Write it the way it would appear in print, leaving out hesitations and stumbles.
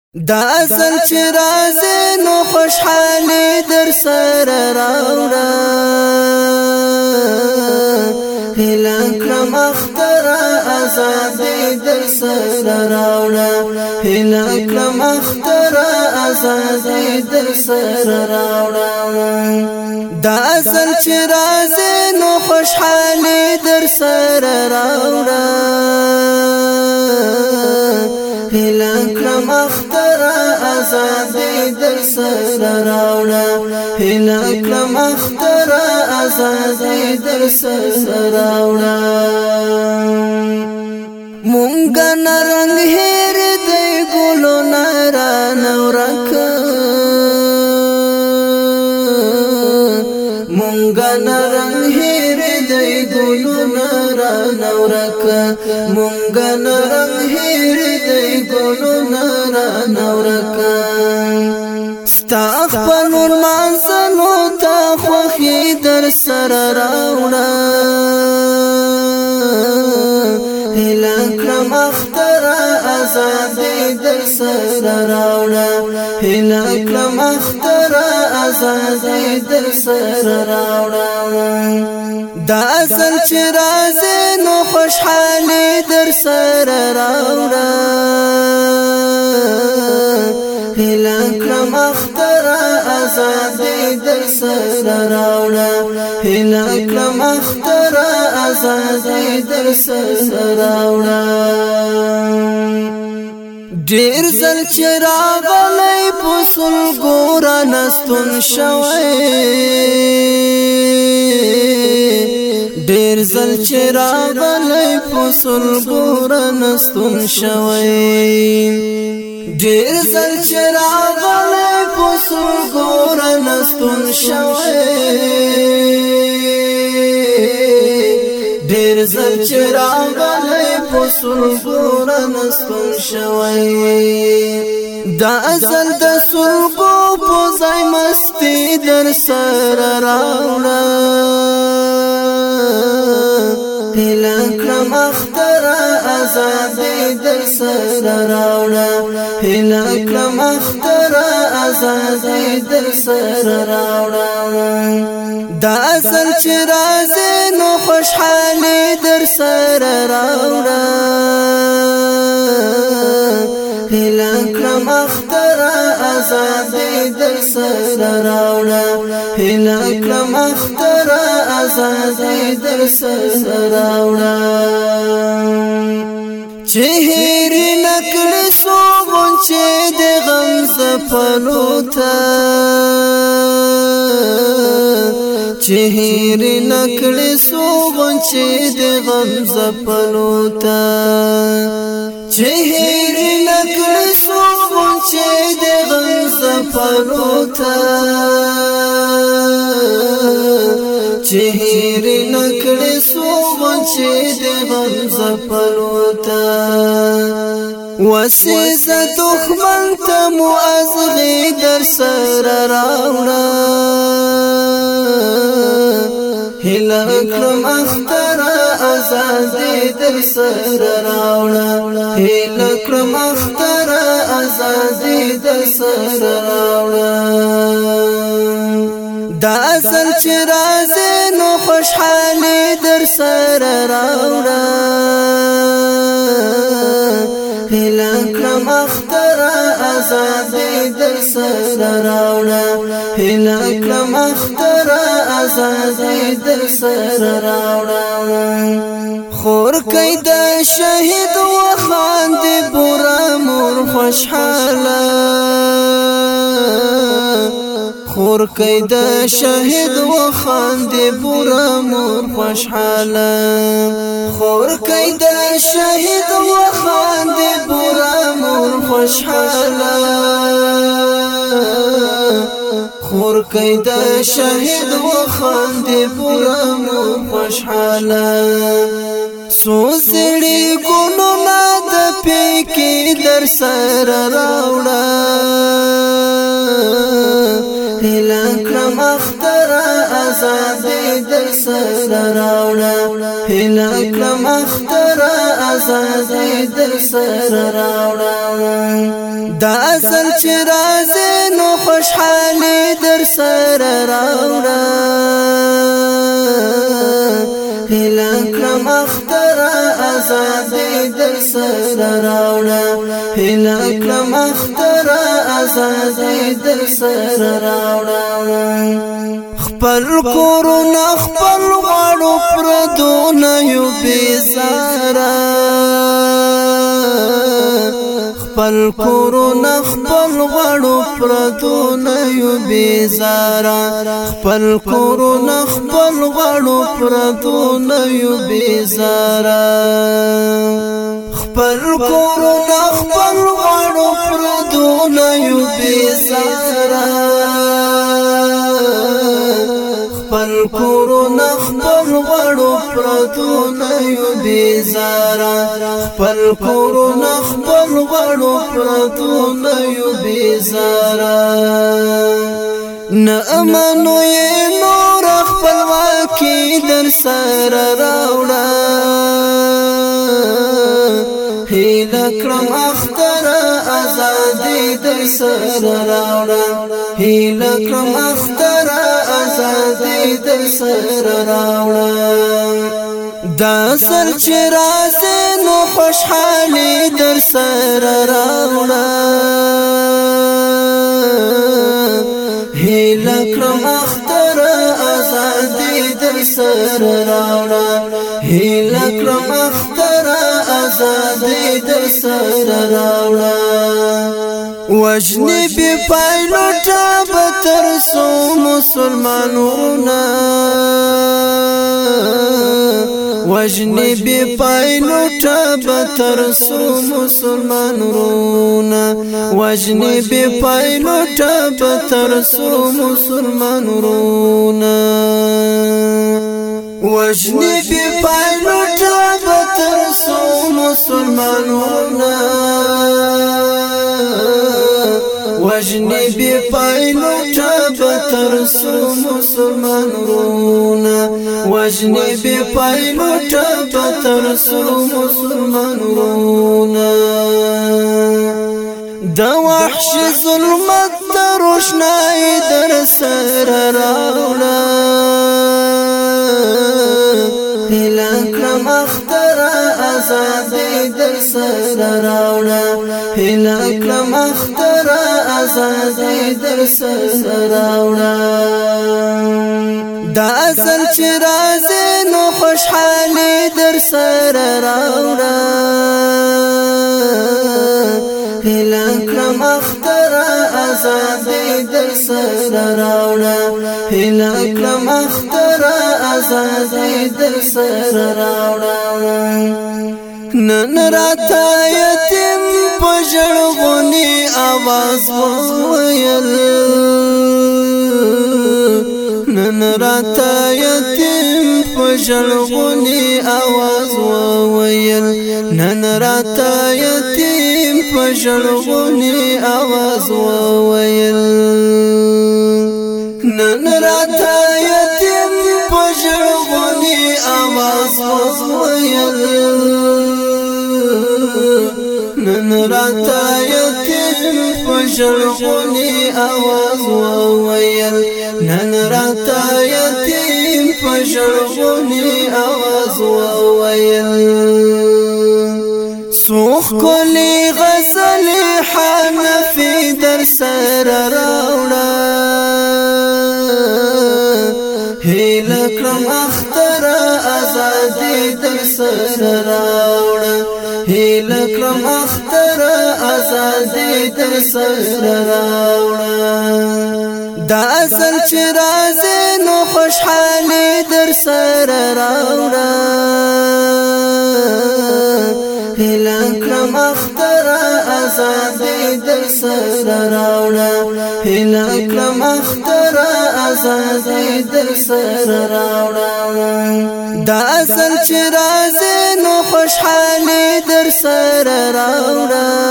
دا ازل چې راځي نو خوشحالي در سره راوړه هله کړم اختره ازادي در سره راوړه هله کړم اختره ازادي در سره راوړه دا ازل چې راځي نو خوشحالي در سره راوړه هله کړم اختره ازادي در سره راوړه هله کړم اختره ازادي در سره راوړه مونږ نرنګ هېر دی ګلو ناران ورک مونږ نرنګ هېر دی ګلو ناران ورک مونږ نرنګ هېر ګلو ناران ورک ستا خپل مانځنو ته خوښي در سره راوړه هله کړم اختره ازادي در سره راوړه هله کړم اختره ازادي در سره راوړه دا ازل چې راځي نو خوشحالي در سره راوړه هله کړم اختره ازادي در سره راوړه هله کړم اختره ازادي در سره راوړه ډیر زل چې راغلی په سلګو رانستون شوی ډیر زل چې راغلی په سلګو رانستون شوی ډیر زل چې راغلی په سلګو رانستون شوی ډیر زل چې راغلی په سلګو رانستون شوی دا ازل د سلګو په ځای مستی در سره راوړه هله کړم اختره ازادي در سره راوړه هله کړم اختره ازادي در سره راوړه دا ازل چې راځي نو خوشحالي در سره راوړه هله کړم اختره ازادي در سره راوړه هله کړم اختره ازادي در سره راوړه چې هېر نکړې سوغون چې د غم زپلو ته چې هېر نکړې سوغون چې د غم زپلو ته چې هېر نکړې سوغون چې د غم زپلو ته چې هېر نکړې سوغون چې د غم زپلو ته وسیزه دښمن ته مو ازغې در سره راوړه هله کړم اختره ازادي در سره راوړه هله کړم اختره ازادي در سره راوړه دا ازل چې راځي نو خوشحالي در سره راوړه هله کړم اختره ازادي در سره راوړه هله کړم اختره ازادي در سره راوړه خور کای د شهید وخاند بورا مور خوشحاله خور کای د شهید وخاند بورا مور خوشحاله خور کای د شهید وخاند بورا مور خوشحاله خور کای د شهید وخاند بورا مور خوشحاله سوزړي ګونو نه د پېکې در سره راوړه هله کړم اختره آزادی در سر راوړه هله کړم اختر آزادی در سر راوړه دا اصل چې راځي نو خوشحالي در سر راوړه هله کړم اختر آزادی در سر راوړه هله کړم اختر آزادی در سر راوړه خپل کورونه خپل غواړو پردونه یو بیزاره خپل کورونه خپل غواړو پردونه یو بیزاره خپل کورونه خپل غواړو پردونه یو بیزاره خپل کورونه خپل غواړو پردونه یو بیزاره خپل کورونه خپل غواړو پردونه یو بیزاره خپل کورونه خپل غواړو پردونه یو بیزاره نه امنو یې نور خپلواکي در سره راوړه هیله کړم اختر آزادی در سره راوړه هیله کړم اختر آزادی در سره راوړه دا سر چې راځي نو خوشحالي در سره راوړه هیله کړم اختر آزادی در سره راوړه هیله کړم اختر آزادی در سره راوړه وجنی بی پایلوټه به ترسو مسلمانونه وجنی بی پایلوټه به ترسو مسلمانونه وجنی بی پایلوټه به ترسو مسلمانونه وجنی بی پایلوټه به ترسو مسلمانونه وجنی بی پایلوټه به ترسو مسلمانونه وجنی بی پایلوټه به ترسو مسلمانونه د وحش ظلمت د روشنايي در سره راوړه هله کړم اختر آزادی در سره راوړه هله کړم اختر آزادی در سره راوړه دا اصل چې راځي نو خوشحالي در سره راوړه هله کړم اختر آزادی در سره راوړه هله کړم اختر آزادی در سره راوړه نن راته یتیم په ژړغوني आवाज وویل نن راته یتیم په ژړغوني आवाज وویل نن راته یتیم په ژړغوني आवाज وویل نن راته یتیم په ژړغوني आवाज وویل نن راته یتیم په ژړغوني आवाز وویل نن راته یتیم په ژړغوني आवाز وویل سوخ کلی غزل حنفی در سره راوړه هیله کړم اختر آزادی در سره راوړه هیله کړم اختر آزادی در سره راوړه دا اصل چې راځي نو خوشحالي در سره راوړه هیله کړم اختر آزادی در سره راوړه هیله کړم اختر آزادی در سره راوړه دا اصل چې راځي نو خوشحالي در سره راوړه